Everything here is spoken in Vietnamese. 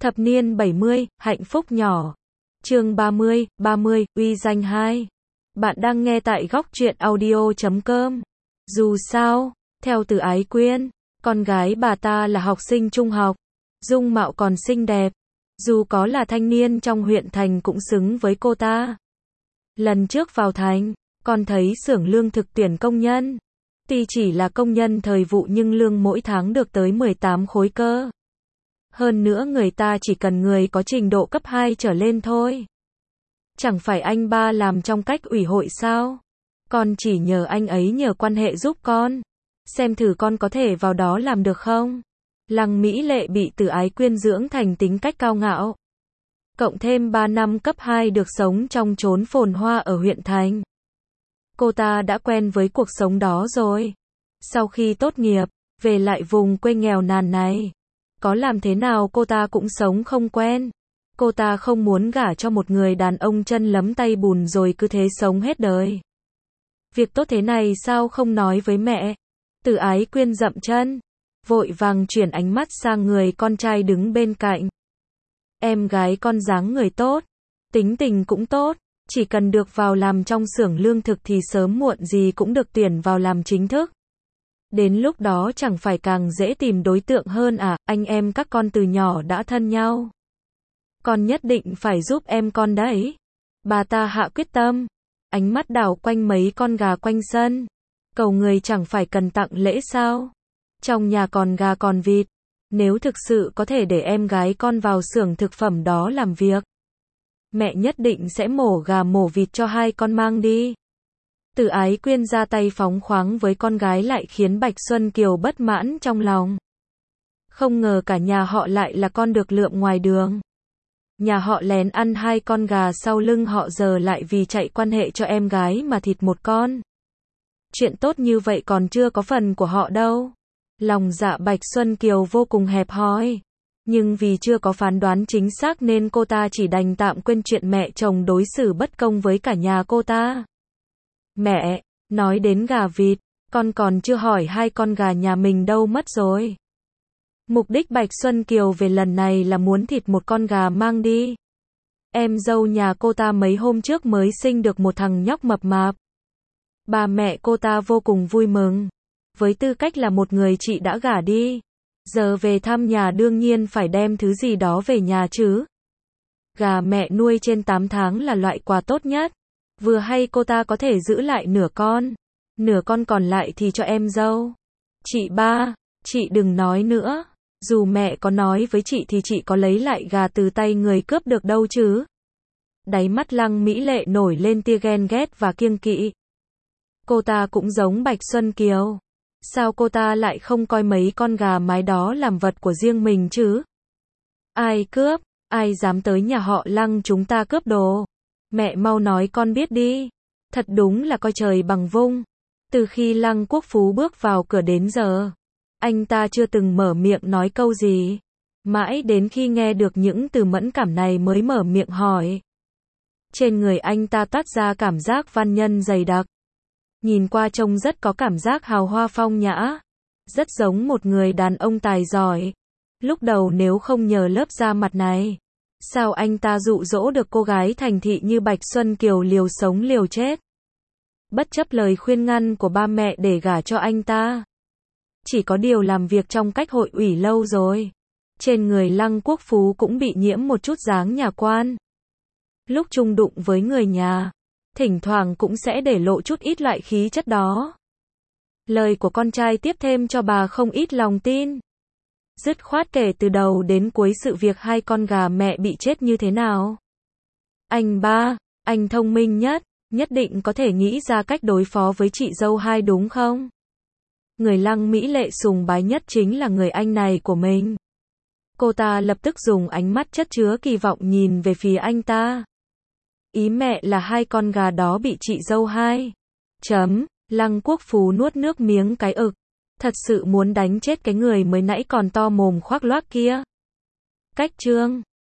Thập niên 70, hạnh phúc nhỏ. Chương 30, uy danh 2. Bạn đang nghe tại góc truyện audio.com. Dù sao, theo Từ Ái Quyên, con gái bà ta là học sinh trung học, dung mạo còn xinh đẹp, dù có là thanh niên trong huyện thành cũng xứng với cô ta. Lần trước vào thành, con thấy xưởng lương thực tuyển công nhân. Tuy chỉ là công nhân thời vụ nhưng lương mỗi tháng được tới 18 khối cơ. Hơn nữa người ta chỉ cần người có trình độ cấp 2 trở lên thôi. Chẳng phải anh ba làm trong cách ủy hội sao? Con chỉ nhờ anh ấy nhờ quan hệ giúp con. Xem thử con có thể vào đó làm được không? Lăng Mỹ Lệ bị Từ Ái Quyên dưỡng thành tính cách cao ngạo. Cộng thêm 3 năm cấp 2 được sống trong chốn phồn hoa ở huyện thành. Cô ta đã quen với cuộc sống đó rồi. Sau khi tốt nghiệp, về lại vùng quê nghèo nàn này. Có làm thế nào cô ta cũng sống không quen. Cô ta không muốn gả cho một người đàn ông chân lấm tay bùn rồi cứ thế sống hết đời. Việc tốt thế này sao không nói với mẹ? Từ Ái Quyên dậm chân, vội vàng chuyển ánh mắt sang người con trai đứng bên cạnh. Em gái con dáng người tốt, tính tình cũng tốt, chỉ cần được vào làm trong xưởng lương thực thì sớm muộn gì cũng được tuyển vào làm chính thức. Đến lúc đó chẳng phải càng dễ tìm đối tượng hơn à, anh em các con từ nhỏ đã thân nhau. Con nhất định phải giúp em con đấy. Bà ta hạ quyết tâm, ánh mắt đảo quanh mấy con gà quanh sân. Cầu người chẳng phải cần tặng lễ sao? Trong nhà còn gà còn vịt. Nếu thực sự có thể để em gái con vào xưởng thực phẩm đó làm việc, mẹ nhất định sẽ mổ gà mổ vịt cho hai con mang đi. Từ Ái Quyên ra tay phóng khoáng với con gái lại khiến Bạch Xuân Kiều bất mãn trong lòng. Không ngờ cả nhà họ lại là con được lượm ngoài đường. Nhà họ lén ăn hai con gà sau lưng họ giờ lại vì chạy quan hệ cho em gái mà thịt một con. Chuyện tốt như vậy còn chưa có phần của họ đâu. Lòng dạ Bạch Xuân Kiều vô cùng hẹp hòi. Nhưng vì chưa có phán đoán chính xác nên cô ta chỉ đành tạm quên chuyện mẹ chồng đối xử bất công với cả nhà cô ta. Mẹ, nói đến gà vịt, con còn chưa hỏi hai con gà nhà mình đâu mất rồi. Mục đích Bạch Xuân Kiều về lần này là muốn thịt một con gà mang đi. Em dâu nhà cô ta mấy hôm trước mới sinh được một thằng nhóc mập mạp. Bà mẹ cô ta vô cùng vui mừng. Với tư cách là một người chị đã gả đi, giờ về thăm nhà đương nhiên phải đem thứ gì đó về nhà chứ. Gà mẹ nuôi trên 8 tháng là loại quà tốt nhất. Vừa hay cô ta có thể giữ lại nửa con còn lại thì cho em dâu. Chị ba, chị đừng nói nữa. Dù mẹ có nói với chị thì chị có lấy lại gà từ tay người cướp được đâu chứ. Đáy mắt Lăng Mỹ Lệ nổi lên tia ghen ghét và kiêng kỵ. Cô ta cũng giống Bạch Xuân Kiều. Sao cô ta lại không coi mấy con gà mái đó làm vật của riêng mình chứ? Ai cướp? Ai dám tới nhà họ Lăng chúng ta cướp đồ? Mẹ mau nói con biết đi. Thật đúng là coi trời bằng vung. Từ khi Lăng Quốc Phú bước vào cửa đến giờ, anh ta chưa từng mở miệng nói câu gì. Mãi đến khi nghe được những từ mẫn cảm này mới mở miệng hỏi. Trên người anh ta toát ra cảm giác văn nhân dày đặc. Nhìn qua trông rất có cảm giác hào hoa phong nhã. Rất giống một người đàn ông tài giỏi. Lúc đầu nếu không nhờ lớp da mặt này, sao anh ta dụ dỗ được cô gái thành thị như Bạch Xuân Kiều liều sống liều chết. Bất chấp lời khuyên ngăn của ba mẹ để gả cho anh ta. Chỉ có điều làm việc trong cách hội ủy lâu rồi. Trên người Lăng Quốc Phú cũng bị nhiễm một chút dáng nhà quan. Lúc chung đụng với người nhà, thỉnh thoảng cũng sẽ để lộ chút ít loại khí chất đó. Lời của con trai tiếp thêm cho bà không ít lòng tin. Dứt khoát kể từ đầu đến cuối sự việc hai con gà mẹ bị chết như thế nào. Anh ba, anh thông minh nhất định có thể nghĩ ra cách đối phó với chị dâu hai đúng không? Người Lăng Mỹ Lệ sùng bái nhất chính là người anh này của mình. Cô ta lập tức dùng ánh mắt chất chứa kỳ vọng nhìn về phía anh ta. Ý mẹ là hai con gà đó bị chị dâu hai. Lăng Quốc Phú nuốt nước miếng cái ực. Thật sự muốn đánh chết cái người mới nãy còn to mồm khoác loác kia. Cách chương